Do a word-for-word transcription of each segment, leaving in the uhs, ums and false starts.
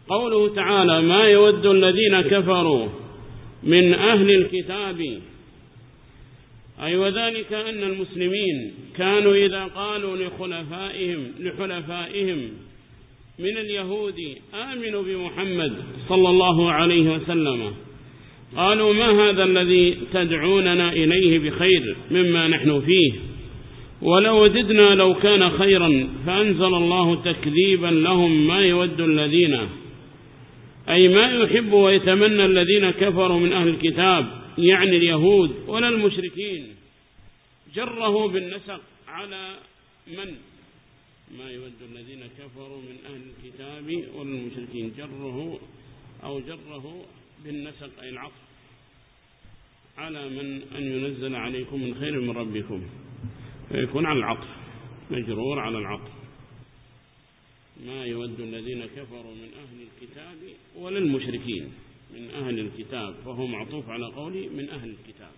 قوله تعالى ما يود الذين كفروا من أهل الكتاب، أي وذلك أن المسلمين كانوا إذا قالوا لخلفائهم لحلفائهم من اليهود آمنوا بمحمد صلى الله عليه وسلم قالوا ما هذا الذي تدعوننا إليه بخير مما نحن فيه، ولو وددنا لو كان خيرا، فأنزل الله تكذيبا لهم ما يود الذين، أي ما يحب ويتمنى الذين كفروا من أهل الكتاب يعني اليهود ولا المشركين، جره بالنسق على من ما يود الذين كفروا من أهل الكتاب ولا المشركين، جره أو جره بالنسق أي العطف على من أن ينزل عليكم من خير من ربكم، فيكون على العطف مجرور على العطف. ما يود الذين كفروا من أهل الكتاب ولا المشركين من أهل الكتاب، فهو معطوف على قولي من أهل الكتاب،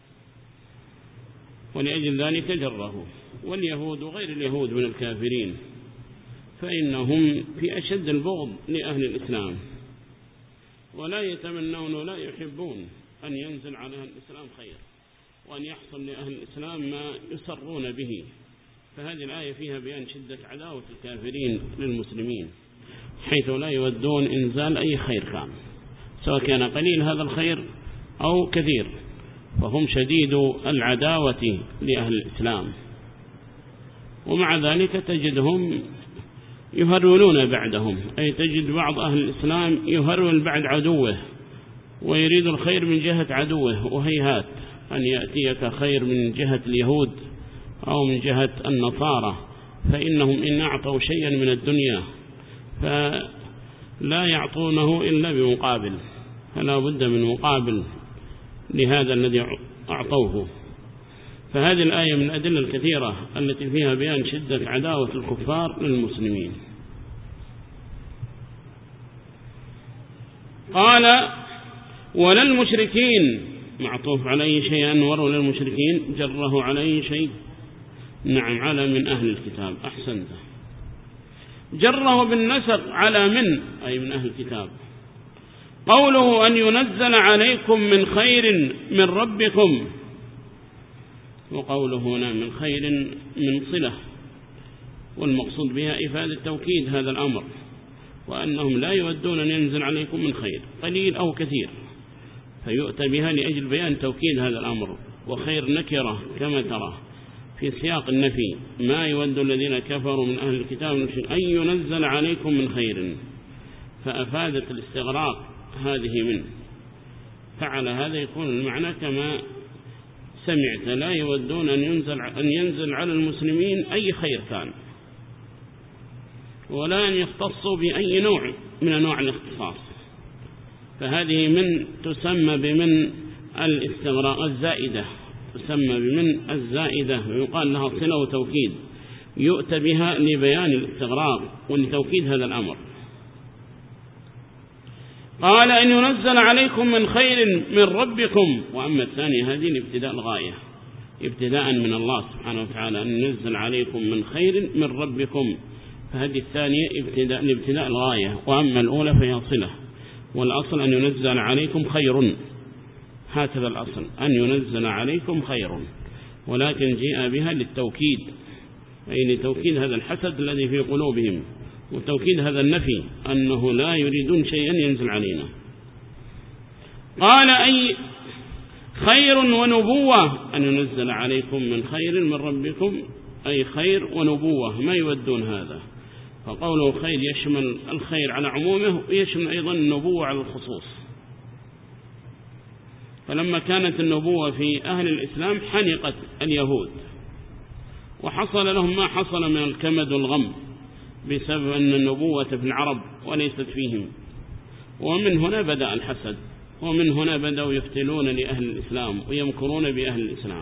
ولأجل ذلك جره. واليهود غير اليهود من الكافرين فإنهم في أشد البغض لأهل الإسلام، ولا يتمنون ولا يحبون أن ينزل على أهل الإسلام خير، وأن يحصل لأهل الإسلام ما يسرون به. فهذه الآية فيها بيان شدة عداوة الكافرين للمسلمين، حيث لا يودون إنزال أي خير كان، سواء كان قليل هذا الخير أو كثير، فهم شديد العداوة لأهل الإسلام. ومع ذلك تجدهم يهرولون بعدهم، أي تجد بعض أهل الإسلام يهرول بعد عدوه ويريد الخير من جهة عدوه، وهيهات أن يأتيك خير من جهة اليهود أو من جهة النصارى، فإنهم إن أعطوا شيئا من الدنيا فلا يعطونه إلا بمقابل، فلا بد من مقابل لهذا الذي أعطوه. فهذه الآية من الأدلة الكثيرة التي فيها بيان شدة عداوة الكفار للمسلمين. قال ولا المشركين، معطوف عليه شيء أنور، ولا المشركين جره عليه شيء، نعم على من أهل الكتاب، أحسنت، جره بالنسق على من أي من أهل الكتاب. قوله أن ينزل عليكم من خير من ربكم، وقوله هنا من خير من صلة، والمقصود بها إفادة توكيد هذا الأمر، وأنهم لا يودون أن ينزل عليكم من خير قليل أو كثير، فيؤتى بها لأجل بيان توكيد هذا الأمر. وخير نكرة كما ترى في سياق النفي، ما يود الذين كفروا من أهل الكتاب أن ينزل عليكم من خير، فأفادت الاستغراق هذه منه، فعلى هذا يكون المعنى كما سمعت، لا يودون أن ينزل, أن ينزل على المسلمين أي خير كان، ولا أن يختصوا بأي نوع من أنواع الاختصاص. فهذه من تسمى بمن الاستغراق الزائدة، تسمى بمن الزائدة، ويقال لها صلة وتوكيد، يؤتى بها لبيان الاستغراق ولتوكيد هذا الأمر. قال أن ينزل عليكم من خير من ربكم، وأما الثانية هذه لابتداء الغاية، ابتداء من الله سبحانه وتعالى أن ينزل عليكم من خير من ربكم، فهذه الثانية ابتداء لابتداء الغاية، وأما الأولى فهي صلة. والأصل أن ينزل عليكم خير، هكذا الأصل أن ينزل عليكم خير، ولكن جاء بها للتوكيد، أي لتوكيد هذا الحسد الذي في قلوبهم، وتوكيد هذا النفي أنه لا يريدون شيئا ينزل علينا. قال أي خير ونبوة، أن ينزل عليكم من خير من ربكم، أي خير ونبوة، ما يودون هذا. فقوله خير يشمل الخير على عمومه، ويشمل أيضا النبوة على الخصوص. فلما كانت النبوة في أهل الإسلام حنقت اليهود، وحصل لهم ما حصل من الكمد والغم بسبب أن النبوة في العرب وليست فيهم، ومن هنا بدأ الحسد، ومن هنا بدأوا يفتلون لأهل الإسلام ويمكرون بأهل الإسلام.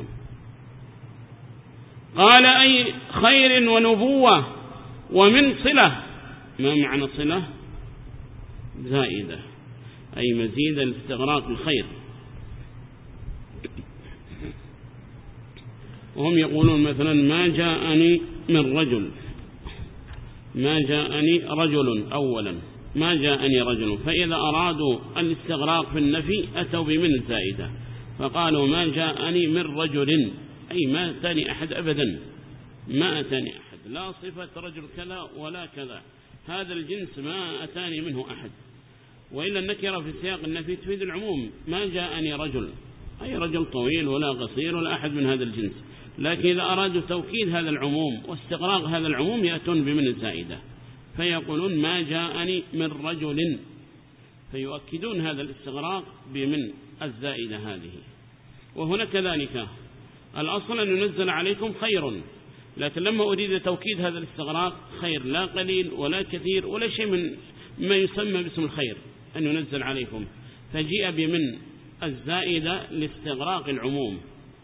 قال أي خير ونبوة ومن صلة. ما معنى صلة؟ زائدة، أي مزيدا لاستغراق الخير. وهم يقولون مثلا ما جاءني من رجل، ما جاءني رجل أولا، ما جاءني رجل. فإذا أرادوا الاستغراق في النفي أتوا بمن الزائدة فقالوا ما جاءني من رجل، أي ما أتاني أحد أبدا، ما أتاني أحد، لا صفة رجل كذا ولا كذا، هذا الجنس ما أتاني منه أحد. وإلا النكرة في سياق النفي تفيد العموم، ما جاءني رجل أي رجل طويل ولا قصير ولا أحد من هذا الجنس. لكن إذا أرادوا توكيد هذا العموم واستغراق هذا العموم يأتون بمن الزائدة فيقولون ما جاءني من رجل، فيؤكدون هذا الاستغراق بمن الزائدة هذه. وهنا كذلك الأصل أن ينزل عليكم خير، لكن لما أريد توكيد هذا الاستغراق خير لا قليل ولا كثير ولا شيء من ما يسمى باسم الخير أن ينزل عليكم، فجيء بمن الزائدة لاستغراق العموم.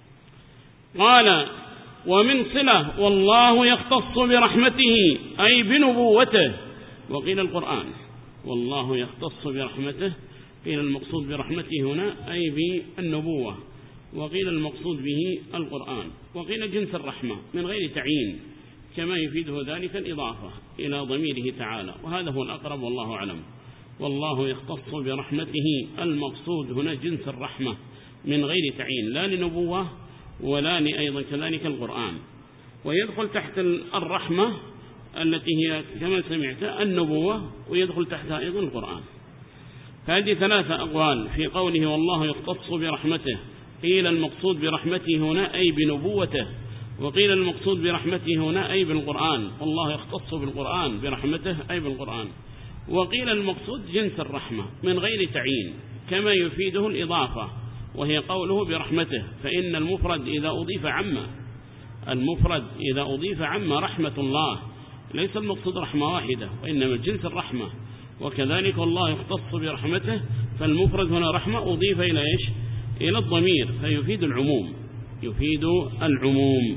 قال ومن صلة والله يختص برحمته أي بنبوته. وقيل القرآن والله يختص برحمته، قيل المقصود برحمته هنا أي بالنبوة، وقيل المقصود به القرآن، وقيل جنس الرحمة من غير تعيين كما يفيده ذلك الإضافة إلى ضميره تعالى، وهذا هو الأقرب والله أعلم. والله يختص برحمته المقصود هنا جنس الرحمة من غير تعيين، لا لنبوة ولا لأيضا كذلك القرآن. ويدخل تحت الرحمة التي هي كما سمعت النبوة، ويدخل تحتها أيضا القرآن. فهذه ثلاثة أقوال في قوله والله يختص برحمته، قيل المقصود برحمته هنا أي بنبوته، وقيل المقصود برحمته هنا أي بالقرآن، والله يختص بالقرآن برحمته أي بالقرآن، وقيل المقصود جنس الرحمة من غير تعيين كما يفيده الإضافة وهي قوله برحمته. فإن المفرد إذا أضيف عما المفرد إذا أضيف عما رحمة الله، ليس المقصود رحمة واحدة وإنما جنس الرحمة. وكذلك الله يختص برحمته، فالمفرد هنا رحمة أضيف إلى إيش؟ إلى الضمير، فيفيد العموم يفيد العموم.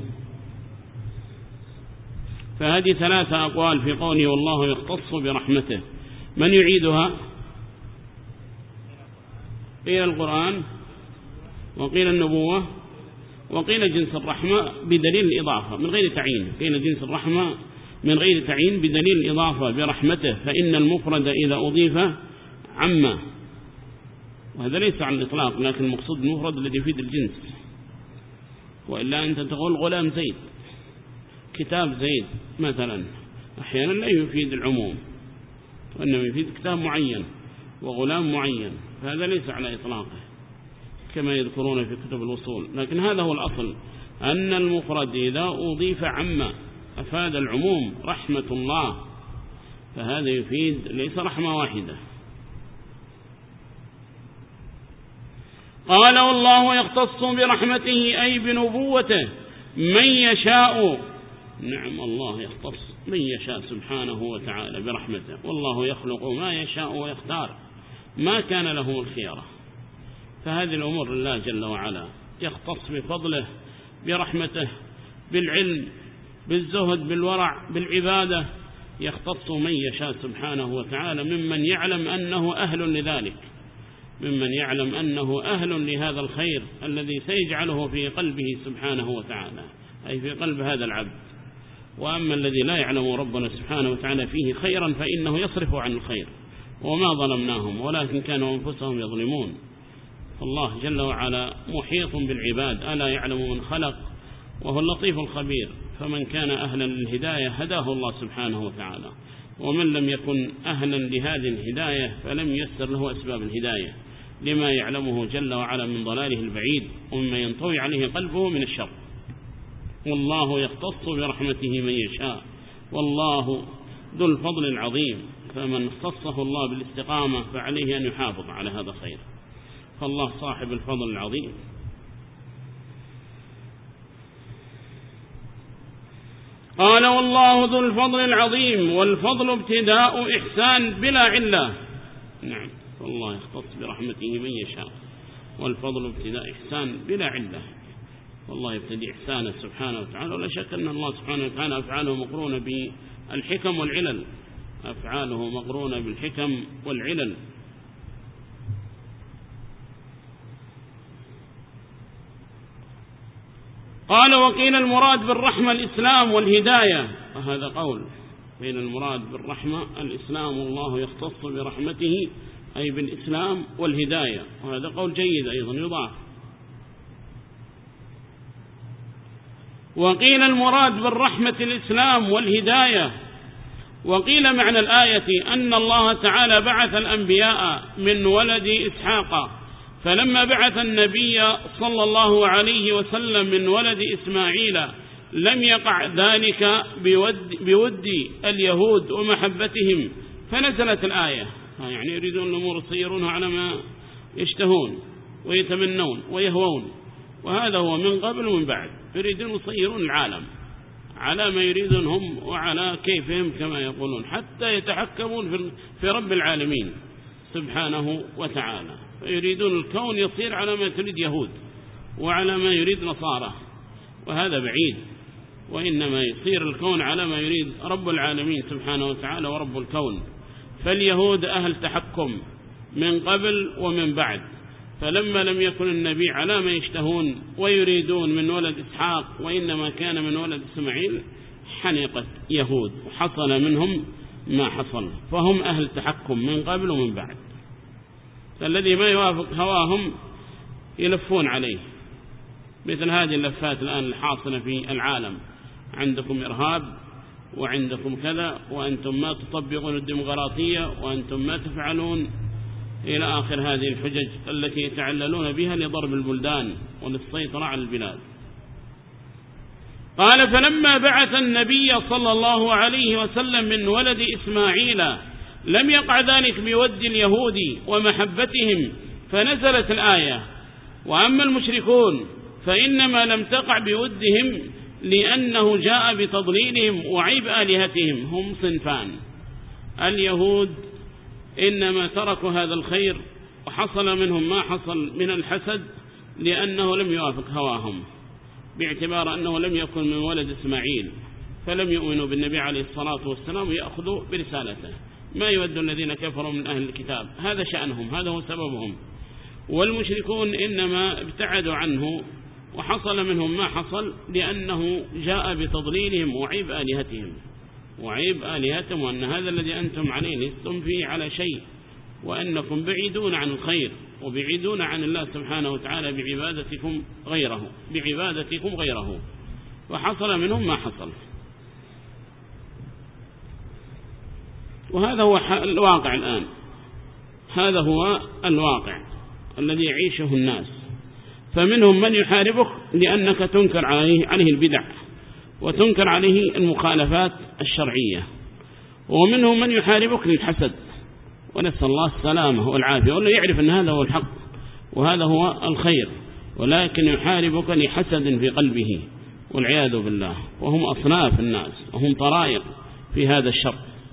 فهذه ثلاثة أقوال في قوله والله يختص برحمته. من يعيدها؟ قيل القرآن، وقيل النبوة، وقيل جنس الرحمة بدليل الإضافة من غير تعيين. قيل جنس الرحمة من غير تعيين بدليل الإضافة برحمته، فإن المفرد إذا أضيف عما، وهذا ليس على الإطلاق، لكن المقصود المفرد الذي يفيد الجنس. وإلا أنت تقول غلام زيد، كتاب زيد مثلا، أحيانا لا يفيد العموم وإنما يفيد كتاب معين وغلام معين، فهذا ليس على إطلاقه كما يذكرون في كتب الوصول. لكن هذا هو الأصل، أن المفرد إذا أضيف عما أفاد العموم رحمة الله، فهذا يفيد ليس رحمة واحدة. قال والله يختص برحمته أي بنبوته من يشاء. نعم، الله يختص من يشاء سبحانه وتعالى برحمته، والله يخلق ما يشاء ويختار، ما كان له الخيارة. فهذه الأمور الله جل وعلا يختص بفضله برحمته، بالعلم بالزهد بالورع بالعبادة، يختص من يشاء سبحانه وتعالى ممن يعلم أنه أهل لذلك، ممن يعلم أنه أهل لهذا الخير الذي سيجعله في قلبه سبحانه وتعالى، أي في قلب هذا العبد. وأما الذي لا يعلم ربنا سبحانه وتعالى فيه خيرا فإنه يصرف عن الخير. وما ظلمناهم ولكن كانوا أنفسهم يظلمون. فالله جل وعلا محيط بالعباد، ألا يعلم من خلق وهو اللطيف الخبير. فمن كان أهلا للهداية هداه الله سبحانه وتعالى، ومن لم يكن أهلا لهذه الهداية فلم يسر له أسباب الهداية لما يعلمه جل وعلا من ضلاله البعيد ومما ينطوي عليه قلبه من الشر. والله يختص برحمته من يشاء، والله ذو الفضل العظيم. فمن اختصه الله بالاستقامة فعليه أن يحافظ على هذا الخير، فالله صاحب الفضل العظيم. قال والله ذو الفضل العظيم، والفضل ابتداء إحسان بلا علة. نعم، والله يختص برحمته من يشاء، والفضل ابتداء إحسان بلا علة. والله يبتدي إحسانه سبحانه وتعالى، ولا شك أن الله سبحانه وتعالى أفعاله مقرونة بالحكم والعلل، أفعاله مقرونة بالحكم والعلل. قال وقيل المراد بالرحمة الإسلام والهداية، وهذا قول بين المراد بالرحمة الإسلام، والله يختص برحمته أي بالإسلام والهداية، وهذا قول جيد أيضا يضاف. وقيل المراد بالرحمة الإسلام والهداية. وقيل معنى الآية أن الله تعالى بعث الأنبياء من ولد إسحاق، فلما بعث النبي صلى الله عليه وسلم من ولد إسماعيل لم يقع ذلك بود, بود اليهود ومحبتهم، فنزلت الآية. يعني يريدون الأمور يصيرونها على ما يشتهون ويتمنون ويهوون، وهذا هو من قبل ومن بعد، يريدون يصيرون العالم على ما يريدون هم وعلى كيفهم كما يقولون، حتى يتحكمون في رب العالمين سبحانه وتعالى، فيريدون الكون يصير على ما تريد يهود وعلى ما يريد نصارى، وهذا بعيد، وإنما يصير الكون على ما يريد رب العالمين سبحانه وتعالى ورب الكون. فاليهود أهل تحكم من قبل ومن بعد، فلما لم يكن النبي على ما يشتهون ويريدون من ولد إسحاق وإنما كان من ولد إسماعيل حنقت يهود وحصل منهم ما حصل، فهم أهل تحكم من قبل ومن بعد، فالذي ما يوافق هواهم يلفون عليه، مثل هذه اللفات الآن الحاصلة في العالم، عندكم إرهاب وعندكم كذا، وأنتم ما تطبقون الديمقراطية، وأنتم ما تفعلون، إلى آخر هذه الحجج التي يتعللون بها لضرب البلدان وللسيطرة على البلاد. قال فلما بعث النبي صلى الله عليه وسلم من ولد إسماعيل لم يقع ذلك بود اليهود ومحبتهم، فنزلت الآية. وأما المشركون فإنما لم تقع بودهم لأنه جاء بتضليلهم وعيب آلهتهم. هم صنفان: اليهود إنما تركوا هذا الخير وحصل منهم ما حصل من الحسد لأنه لم يوافق هواهم، باعتبار أنه لم يكن من ولد إسماعيل، فلم يؤمنوا بالنبي عليه الصلاة والسلام ويأخذوا برسالته. ما يود الذين كفروا من أهل الكتاب، هذا شأنهم، هذا هو سببهم. والمشركون إنما ابتعدوا عنه وحصل منهم ما حصل لأنه جاء بتضليلهم وعيب آلهتهم وعيب آلهتهم، وأن هذا الذي أنتم عليه لستم فيه على شيء، وأنكم بعيدون عن الخير وبعيدون عن الله سبحانه وتعالى بعبادتكم غيره بعبادتكم غيره وحصل منهم ما حصل. وهذا هو الواقع الآن، هذا هو الواقع الذي يعيشه الناس. فمنهم من يحاربك لأنك تنكر عليه, عليه البدع وتنكر عليه المخالفات الشرعية، ومنهم من يحاربك للحسد، ونسأل الله السلامة والعافية، ولا يعرف أن هذا هو الحق وهذا هو الخير، ولكن يحاربك لحسد في قلبه والعياذ بالله. وهم أصناف الناس وهم طرائق في هذا الشر.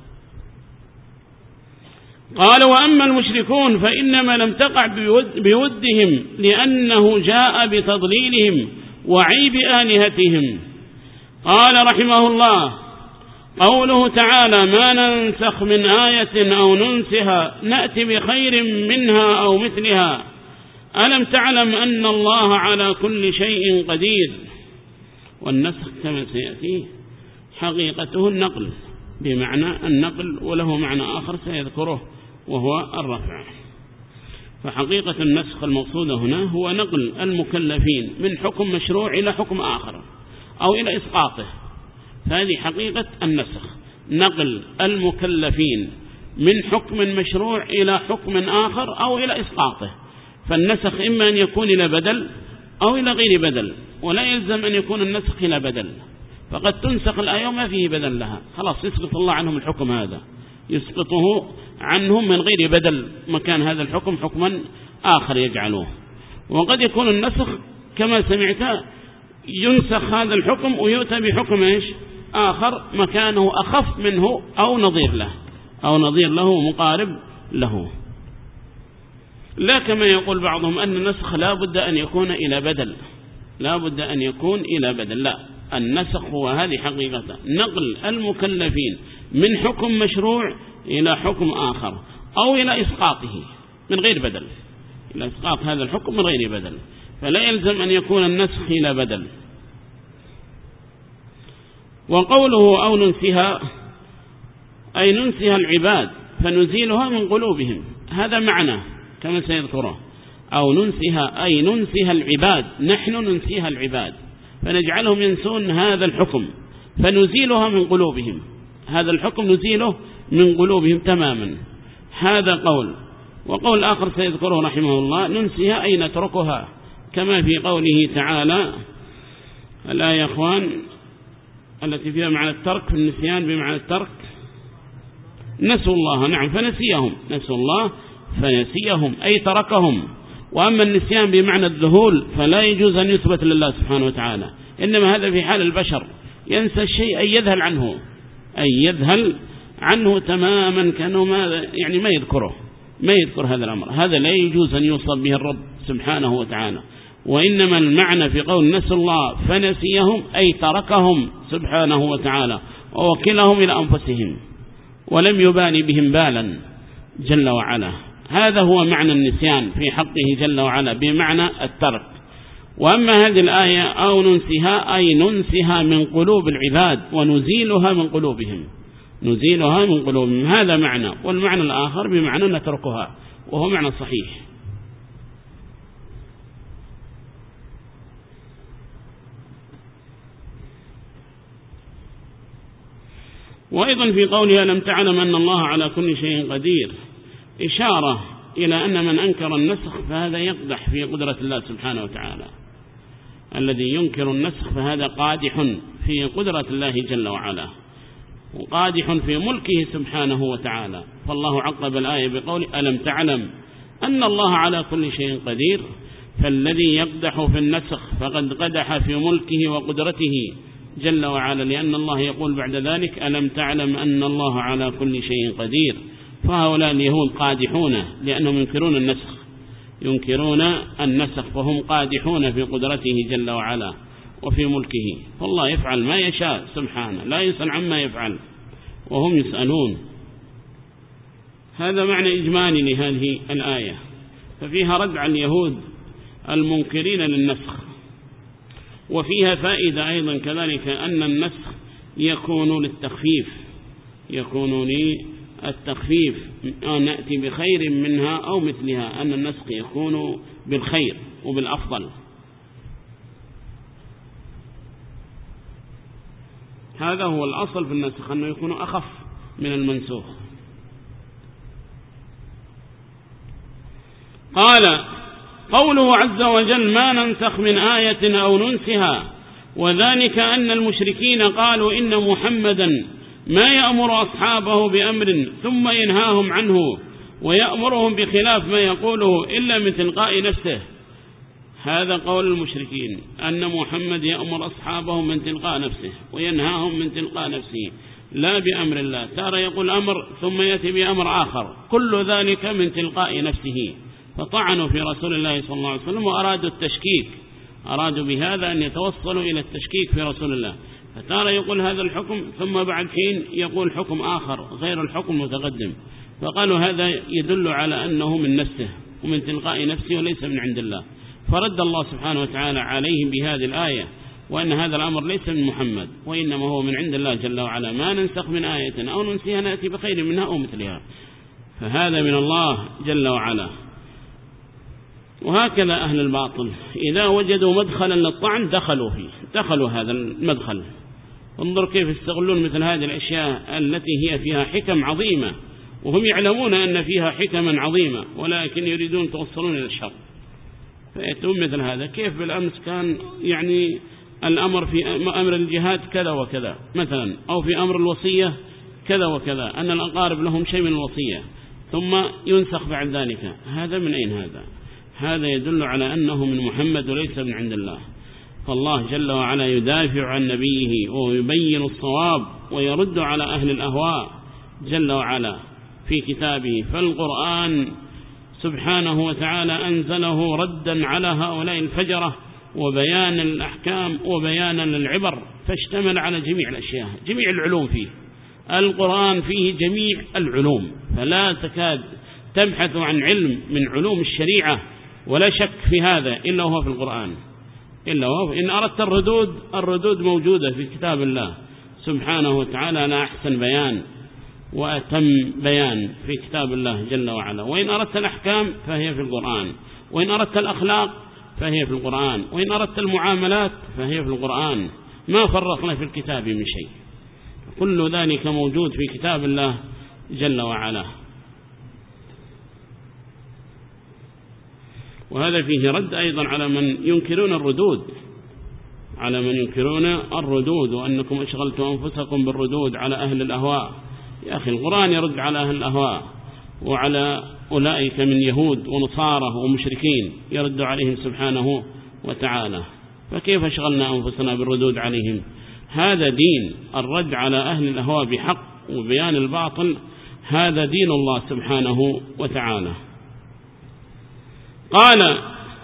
قال وأما المشركون فإنما لم تقع بودهم لأنه جاء بتضليلهم وعيب آلهتهم. قال رحمه الله: قوله تعالى: ما ننسخ من آية أو ننسها نأتي بخير منها أو مثلها ألم تعلم أن الله على كل شيء قدير. والنسخ كما سيأتي حقيقته النقل، بمعنى النقل، وله معنى آخر سيذكره وهو الرفع. فحقيقة النسخ المقصودة هنا هو نقل المكلفين من حكم مشروع إلى حكم آخر أو إلى إسقاطه، فهذه حقيقة النسخ، نقل المكلفين من حكم مشروع إلى حكم آخر أو إلى إسقاطه. فالنسخ إما أن يكون إلى بدل أو إلى غير بدل، ولا يلزم أن يكون النسخ إلى بدل، فقد تنسخ الآية وما فيه بدل لها، خلاص يسقط الله عنهم الحكم هذا، يسقطه عنهم من غير بدل، مكان هذا الحكم حكما آخر يجعلوه. وقد يكون النسخ كما سمعت ينسخ هذا الحكم ويؤتى بحكم إيش آخر مكانه أخف منه أو نظير له أو نظير له مقارب له. لا كما يقول بعضهم أن النسخ لا بد أن يكون إلى بدل، لا بد أن يكون إلى بدل، لا، النسخ هو هذه حقيقة نقل المكلفين من حكم مشروع إلى حكم آخر أو إلى إسقاطه من غير بدل، إلى إسقاط هذا الحكم من غير بدل، فلا يلزم أن يكون النسخ إلى بدل. وقوله أو ننسها أي ننسها العباد فنزيلها من قلوبهم، هذا معنى كما سيذكره. أو ننسها أي ننسها العباد، نحن ننسيها العباد فنجعلهم ينسون هذا الحكم فنزيلها من قلوبهم، هذا الحكم نزيله من قلوبهم تماما. هذا قول. وقول آخر سيذكره رحمه الله: ننسيها أي نتركها، كما في قوله تعالى الآية يا أخوان التي فيها معنى الترك، في النسيان بمعنى الترك: نسوا الله، نعم، فنسيهم، نسوا الله فنسيهم أي تركهم. وأما النسيان بمعنى الذهول فلا يجوز أن يثبت لله سبحانه وتعالى، إنما هذا في حال البشر، ينسى الشيء أي يذهل عنه، أي يذهل عنه تماما كأنه ما يعني ما يذكره، ما يذكر هذا الأمر، هذا لا يجوز أن يوصف به الرب سبحانه وتعالى. وإنما المعنى في قول نسوا الله فنسيهم أي تركهم سبحانه وتعالى ووكلهم إلى أنفسهم ولم يبالي بهم بالا جل وعلا. هذا هو معنى النسيان في حقه جل وعلا بمعنى الترك. وأما هذه الآية أو ننسها أي ننسها من قلوب العباد ونزيلها من قلوبهم، نزيلها من قلوبهم، هذا معنى. والمعنى الآخر بمعنى نتركها، وهو معنى صحيح. وأيضا في قولها لم تعلم أن الله على كل شيء قدير، إشارة إلى أن من أنكر النسخ فهذا يقدح في قدرة الله سبحانه وتعالى، الذي ينكر النسخ فهذا قادح في قدرة الله جل وعلا وقادح في ملكه سبحانه وتعالى. فالله عقب الآية بقول ألم تعلم أن الله على كل شيء قدير، فالذي يقدح في النسخ فقد قدح في ملكه وقدرته جل وعلا، لأن الله يقول بعد ذلك ألم تعلم أن الله على كل شيء قدير. فهؤلاء اليهود قادحون لأنهم ينكرون النسخ، ينكرون النسخ فهم قادحون في قدرته جل وعلا وفي ملكه. فالله يفعل ما يشاء سبحانه، لا يسأل عما يفعل وهم يسألون. هذا معنى إجمالي لهذه الآية، ففيها رد على اليهود المنكرين للنسخ. وفيها فائدة أيضا كذلك أن النسخ يكون للتخفيف، يكون للتخفيف أن نأتي بخير منها أو مثلها، أن النسخ يكون بالخير وبالأفضل. هذا هو الأصل في النسخ، أنه يكون أخف من المنسوخ. قال قوله عز وجل ما ننسخ من آية أو ننسها، وذلك أن المشركين قالوا إن محمدا ما يأمر أصحابه بأمر ثم ينهاهم عنه ويأمرهم بخلاف ما يقوله إلا من تلقاء نفسه. هذا قول المشركين أن محمد يأمر أصحابه من تلقاء نفسه وينهاهم من تلقاء نفسه لا بأمر الله، ترى يقول أمر ثم يأتي بأمر آخر، كل ذلك من تلقاء نفسه. فطعنوا في رسول الله صلى الله عليه وسلم وأرادوا التشكيك، أرادوا بهذا أن يتوصلوا إلى التشكيك في رسول الله، فتارى يقول هذا الحكم ثم بعد حين يقول حكم آخر غير الحكم المتقدم. فقالوا هذا يدل على أنه من نفسه ومن تلقاء نفسه وليس من عند الله. فرد الله سبحانه وتعالى عليهم بهذه الآية، وأن هذا الأمر ليس من محمد وإنما هو من عند الله جل وعلا، ما ننسخ من آية أو ننسيها نأتي بخير منها أو مثلها، فهذا من الله جل وعلا. وهكذا أهل الباطل إذا وجدوا مدخلا للطعن دخلوا فيه، دخلوا هذا المدخل. انظر كيف يستغلون مثل هذه الأشياء التي هي فيها حكم عظيمة، وهم يعلمون أن فيها حكما عظيمة ولكن يريدون توصلون إلى الشر، فيأتون مثل هذا. كيف بالأمس كان يعني الأمر في أمر الجهاد كذا وكذا مثلا، أو في أمر الوصية كذا وكذا، أن الأقارب لهم شيء من الوصية ثم ينسخ بعد ذلك. هذا من أين هذا؟ هذا يدل على أنه من محمد وليس من عند الله. فالله جل وعلا يدافع عن نبيه ويبين الصواب ويرد على أهل الأهواء جل وعلا في كتابه. فالقرآن سبحانه وتعالى أنزله ردا على هؤلاء الفجرة وبيان الأحكام وبيانا للعبر، فاشتمل على جميع الأشياء، جميع العلوم فيه. القرآن فيه جميع العلوم، فلا تكاد تبحث عن علم من علوم الشريعة ولا شك في هذا إلا هو في القرآن، إلا هو. إن أردت الردود، الردود موجودة في كتاب الله سبحانه وتعالى على أحسن بيان. وأتم بيان في كتاب الله جل وعلا. وإن أردت الأحكام فهي في القرآن، وإن أردت الأخلاق فهي في القرآن، وإن أردت المعاملات فهي في القرآن، ما فرقنا في الكتاب من شيء، كل ذلك موجود في كتاب الله جل وعلا. وهذا فيه رد أيضا على من ينكرون الردود، على من ينكرون الردود وأنكم أشغلتم أنفسكم بالردود على أهل الأهواء. يا أخي القرآن يرد على أهل الأهواء وعلى أولئك من يهود ونصارى ومشركين يرد عليهم سبحانه وتعالى، فكيف أشغلنا أنفسنا بالردود عليهم؟ هذا دين الرد على أهل الأهواء بحق وبيان الباطل، هذا دين الله سبحانه وتعالى. قال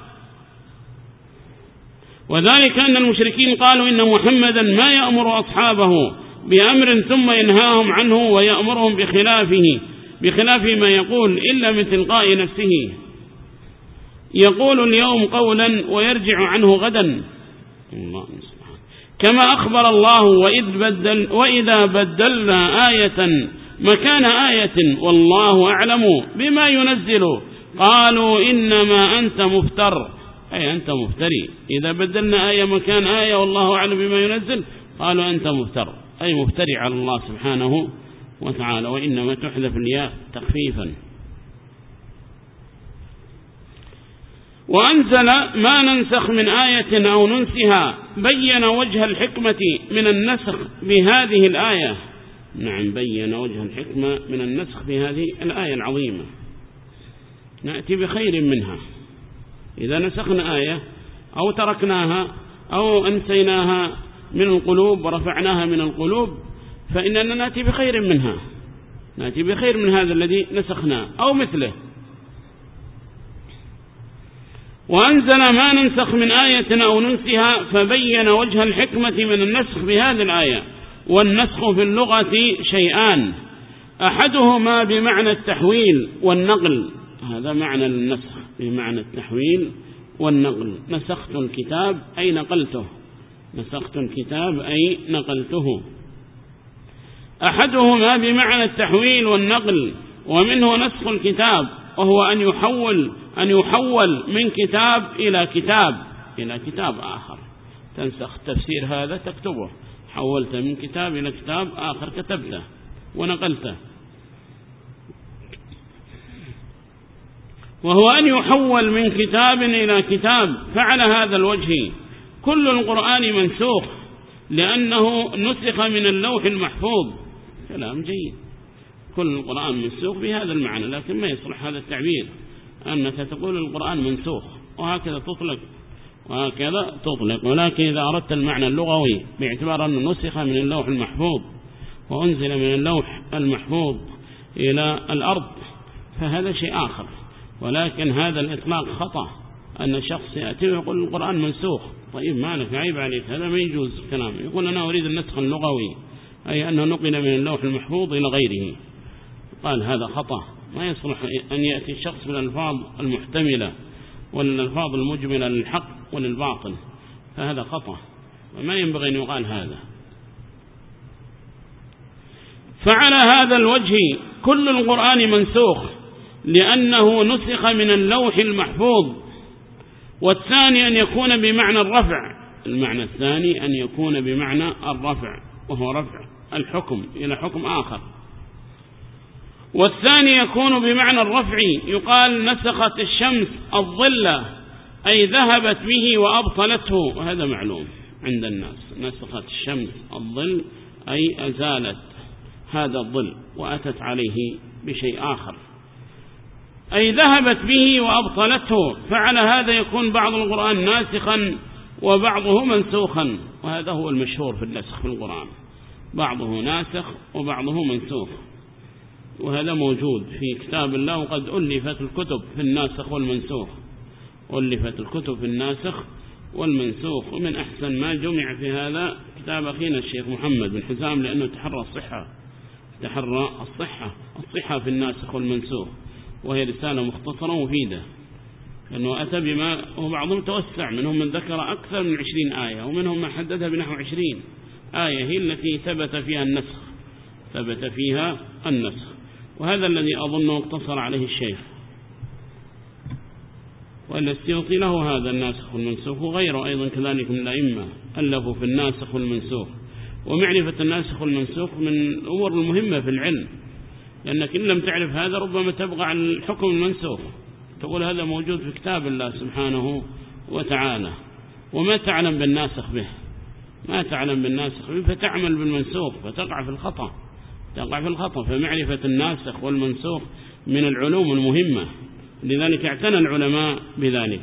وذلك أن المشركين قالوا إن محمدا ما يأمر أصحابه بأمر ثم ينهاهم عنه ويأمرهم بخلافه بخلاف ما يقول إلا من تلقاء نفسه، يقول اليوم قولا ويرجع عنه غدا، الله كما أخبر الله وإذ بدل وإذا بدلنا آية مكان آية والله أعلم بما ينزل قالوا إنما أنت مفتر، أي أنت مفتري. إذا بدلنا آية مكان آية والله أعلم بما ينزل قالوا أنت مفتر، أي مفتري على الله سبحانه وتعالى، وإنما تحذف الياء تخفيفا. وأنزل ما ننسخ من آية أو ننسها بين وجه الحكمة من النسخ بهذه الآية. نعم، بين وجه الحكمة من النسخ بهذه الآية العظيمة، نأتي بخير منها. إذا نسخنا آية أو تركناها أو أنسيناها من القلوب ورفعناها من القلوب فإننا نأتي بخير منها، نأتي بخير من هذا الذي نسخناه أو مثله. وأنزل ما ننسخ من آية أو ننسها فبين وجه الحكمة من النسخ بهذه الآية. والنسخ في اللغة شيئان، أحدهما بمعنى التحويل والنقل، هذا معنى النسخ بمعنى التحويل والنقل. نسخت الكتاب أي نقلته، نسخت الكتاب أي نقلته. أحدهما بمعنى التحويل والنقل، ومنه نسخ الكتاب وهو أن يحول أن يحول من كتاب إلى كتاب إلى كتاب آخر. تنسخ تفسير هذا تكتبه، حولت من كتاب إلى كتاب آخر كتبته ونقلته. وهو أن يحول من كتاب إلى كتاب. فعلى هذا الوجه كل القرآن منسوخ لأنه نسخ من اللوح المحفوظ. كلام جيد، كل القرآن منسوخ بهذا المعنى، لكن ما يصلح هذا التعبير أنك تقول القرآن منسوخ وهكذا تطلق وهكذا تطلق. ولكن إذا أردت المعنى اللغوي باعتبار أنه نسخ من اللوح المحفوظ وأنزل من اللوح المحفوظ إلى الأرض فهذا شيء آخر. ولكن هذا الإطلاق خطأ، أن شخص يأتي ويقول القرآن منسوخ. طيب مالك، عيب عليك، هذا ما يجوز كلام. يقول أنا أريد النسخ اللغوي، أي أنه نقل من اللوح المحفوظ إلى غيره. قال هذا خطأ، ما يصلح أن يأتي الشخص بالألفاظ المحتملة والألفاظ المجملة للحق وللباطل، فهذا خطأ وما ينبغي أن يقال هذا. فعلى هذا الوجه كل القرآن منسوخ لأنه نسخ من اللوح المحفوظ. والثاني أن يكون بمعنى الرفع، المعنى الثاني أن يكون بمعنى الرفع وهو رفع الحكم إلى حكم آخر. والثاني يكون بمعنى الرفع، يقال نسخت الشمس الظل أي ذهبت به وأبطلته، وهذا معلوم عند الناس. نسخت الشمس الظل أي أزالت هذا الظل وأتت عليه بشيء آخر، أي ذهبت به وأبطلته. فعلى هذا يكون بعض القرآن ناسخا وبعضه منسوخا، وهذا هو المشهور في النسخ في القرآن، بعضه ناسخ وبعضه منسوخ، وهذا موجود في كتاب الله. وقد ألفت الكتب في الناسخ والمنسوخ، ألفت الكتب في الناسخ والمنسوخ. ومن أحسن ما جمع في هذا كتاب أخينا الشيخ محمد بن حزام، لأنه تحرى الصحة تحرى الصحة الصحة في الناسخ والمنسوخ، وهي رسالة مختصرة مفيدة، لأنه أتى بما وبعضهم توسع، منهم من ذكر أكثر من عشرين آية، ومنهم ما حددها بنحو عشرين آية هي التي ثبت فيها النسخ. ثبت فيها النسخ. وهذا الذي أظن اقتصر عليه الشيخ، والسيوطي له هذا الناسخ والمنسوخ، وغيره أيضا كذلك من الأئمة ألفوا في الناسخ والمنسوخ. ومعرفة الناسخ والمنسوخ من الأمور المهمة في العلم، لأنك إن لم تعرف هذا ربما تبغى عن الحكم المنسوخ، تقول هذا موجود في كتاب الله سبحانه وتعالى، وما تعلم بالناسخ به، ما تعلم بالناسخ به فتعمل بالمنسوخ فتقع في الخطأ، تقع في الخطأ. فمعرفة الناسخ والمنسوخ من العلوم المهمة، لذلك اعتنى العلماء بذلك.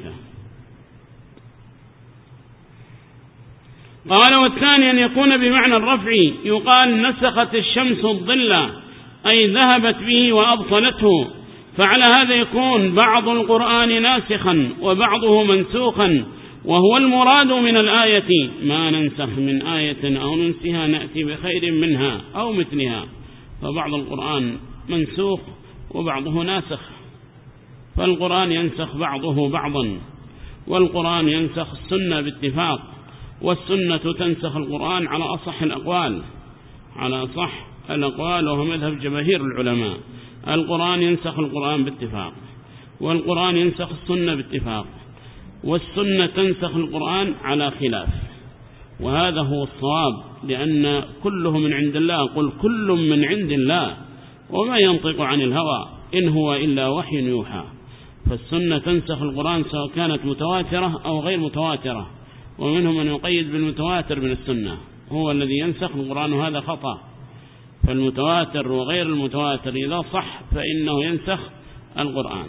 قال والثاني أن يكون بمعنى الرفع، يقال نسخت الشمس الظل أي ذهبت به وأبطلته، فعلى هذا يكون بعض القرآن ناسخا وبعضه منسوخا، وهو المراد من الآية ما ننسخ من آية أو ننسها نأتي بخير منها أو مثلها. فبعض القرآن منسوخ وبعضه ناسخ، فالقرآن ينسخ بعضه بعضا، والقرآن ينسخ السنة باتفاق، والسنة تنسخ القرآن على أصح الأقوال، على أصح الأقوال وهو مذهب جماهير العلماء. القرآن ينسخ القرآن باتفاق، والقرآن ينسخ السنة باتفاق، والسنة تنسخ القرآن على خلاف. وهذا هو الصواب، لأن كله من عند الله، قل كل من عند الله وما ينطق عن الهوى إن هو إلا وحي يوحى. فالسنة تنسخ القرآن سواء كانت متواترة أو غير متواترة، ومنهم من يقيد بالمتواتر من السنة هو الذي ينسخ القرآن، وهذا خطأ. فالمتواتر وغير المتواتر إذا صح فإنه ينسخ القرآن.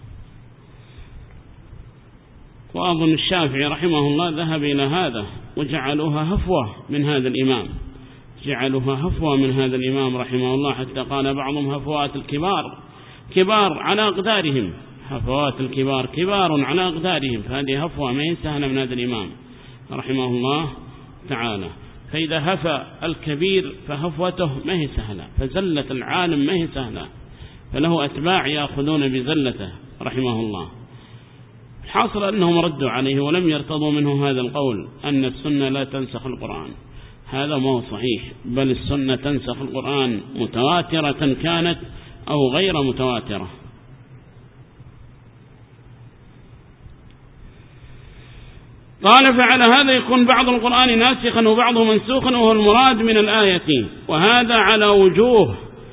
وأظن الشافعي رحمه الله ذهب إلى هذا وجعلوها هفوة من هذا الإمام، جعلوها هفوة من هذا الإمام رحمه الله، حتى قال بعضهم هفوات الكبار، كبار على أقدارهم، هفوات الكبار كبار على أقدارهم. فهذه هفوة ما يسهل من هذا الإمام رحمه الله تعالى. فإذا هفى الكبير فهفوته ما هي سهلة، فزلة العالم ما هي سهلة، فله أتباع يأخذون بزلته رحمه الله. الحاصل أنهم ردوا عليه ولم يرتضوا منه هذا القول أن السنة لا تنسخ القرآن. هذا ما هو صحيح، بل السنة تنسخ القرآن متواترة كانت أو غير متواترة. قال فعلى هذا يكون بعض القرآن ناسخا وبعضه منسوخا، وهو المراد من الآية، وهذا على وجوه.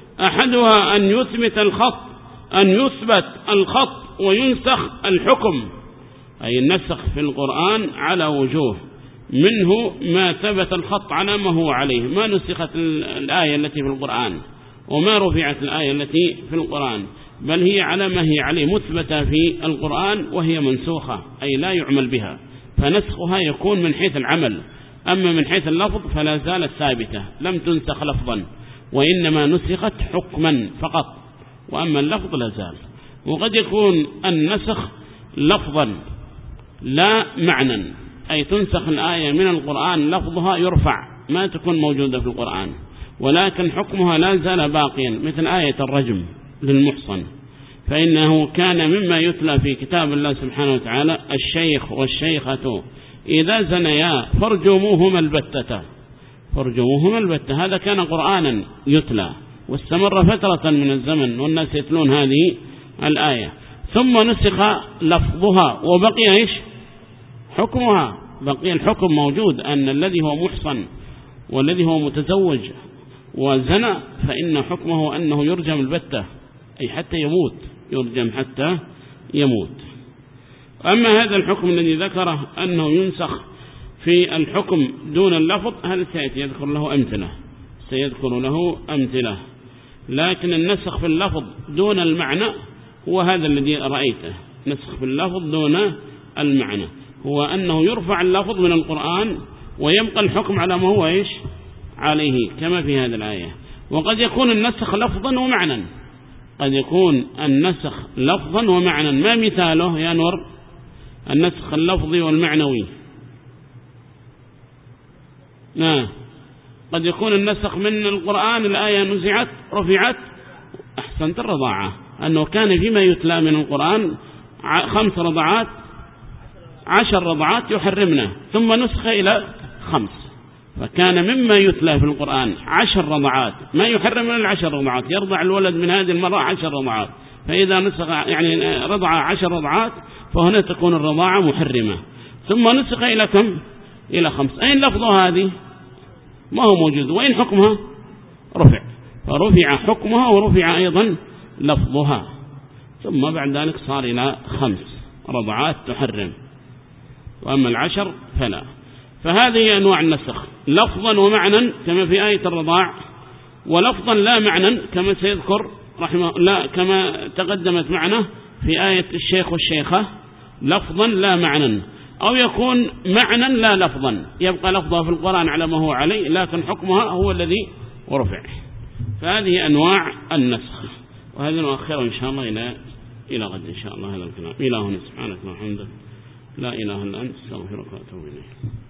أحدها أن يثبت الخط، أن يثبت الخط وينسخ الحكم، أي النسخ في القرآن على وجوه، منه ما ثبت الخط على ما هو عليه، ما نسخت الآية التي في القرآن وما رفعت الآية التي في القرآن، بل هي على ما هي عليه مثبتة في القرآن وهي منسوخة أي لا يعمل بها، فنسخها يكون من حيث العمل. أما من حيث اللفظ فلا زالت ثابتة لم تنسخ لفظا، وإنما نسخت حكما فقط، وأما اللفظ لا زال. وقد يكون النسخ لفظا لا معنى، أي تنسخ الآية من القرآن لفظها يرفع ما تكون موجودة في القرآن، ولكن حكمها لا زال باقيا، مثل آية الرجم للمحصن، فإنه كان مما يتلى في كتاب الله سبحانه وتعالى الشيخ والشيخة إذا زنيا فارجموهما البتة، فارجموهما البتة. هذا كان قرآنا يتلى واستمر فترة من الزمن والناس يتلون هذه الآية، ثم نسخ لفظها وبقي إيش حكمها، بقي الحكم موجود، أن الذي هو محصن والذي هو متزوج وزنى فإن حكمه أنه يرجم البتة، أي حتى يموت، يرجم حتى يموت. أما هذا الحكم الذي ذكره أنه ينسخ في الحكم دون اللفظ، هذا سيأتي يذكر له أمثلة، سيذكر له أمثلة. لكن النسخ في اللفظ دون المعنى هو هذا الذي رأيته، نسخ في اللفظ دون المعنى هو أنه يرفع اللفظ من القرآن ويبقى الحكم على ما هو إيش عليه، كما في هذه الآية. وقد يكون النسخ لفظا ومعنى، قد يكون النسخ لفظا ومعنى. ما مثاله يا نور؟ النسخ اللفظي والمعنوي. آه. قد يكون النسخ من القرآن الآية نزعت رفعت، أحسنت الرضاعة، أنه كان فيما يتلى من القرآن خمس رضعات عشر رضعات يحرمنا، ثم نسخ إلى خمس، فكان مما يتلى في القرآن عشر رضعات، ما يحرم من العشر رضعات، يرضع الولد من هذه المرة عشر رضعات، فإذا نسخ يعني رضع عشر رضعات فهنا تكون الرضاعة محرمة. ثم نسخ إلى كم؟ إلى خمس. أين لفظها هذه؟ ما هو موجود. وإن حكمها؟ رفع، فرفع حكمها ورفع أيضا لفظها. ثم بعد ذلك صار إلى خمس رضعات تحرم، وأما العشر فلا. فهذه أنواع النسخ، لفظا ومعنى كما في آية الرضاع، ولفظا لا معنى كما سيذكر رحمه الله كما تقدمت معنا في آية الشيخ والشيخة، لفظا لا معنى، أو يكون معنى لا لفظا، يبقى لفظها في القرآن على ما هو عليه لكن حكمها هو الذي ورفع. فهذه أنواع النسخ، وهذا نؤخره إن شاء الله إلى إلى غد إن شاء الله. هذا الكلام إلى هنا. سبحانك وبحمدك لا إله إلا أنت استغفرك وأتوب إليك.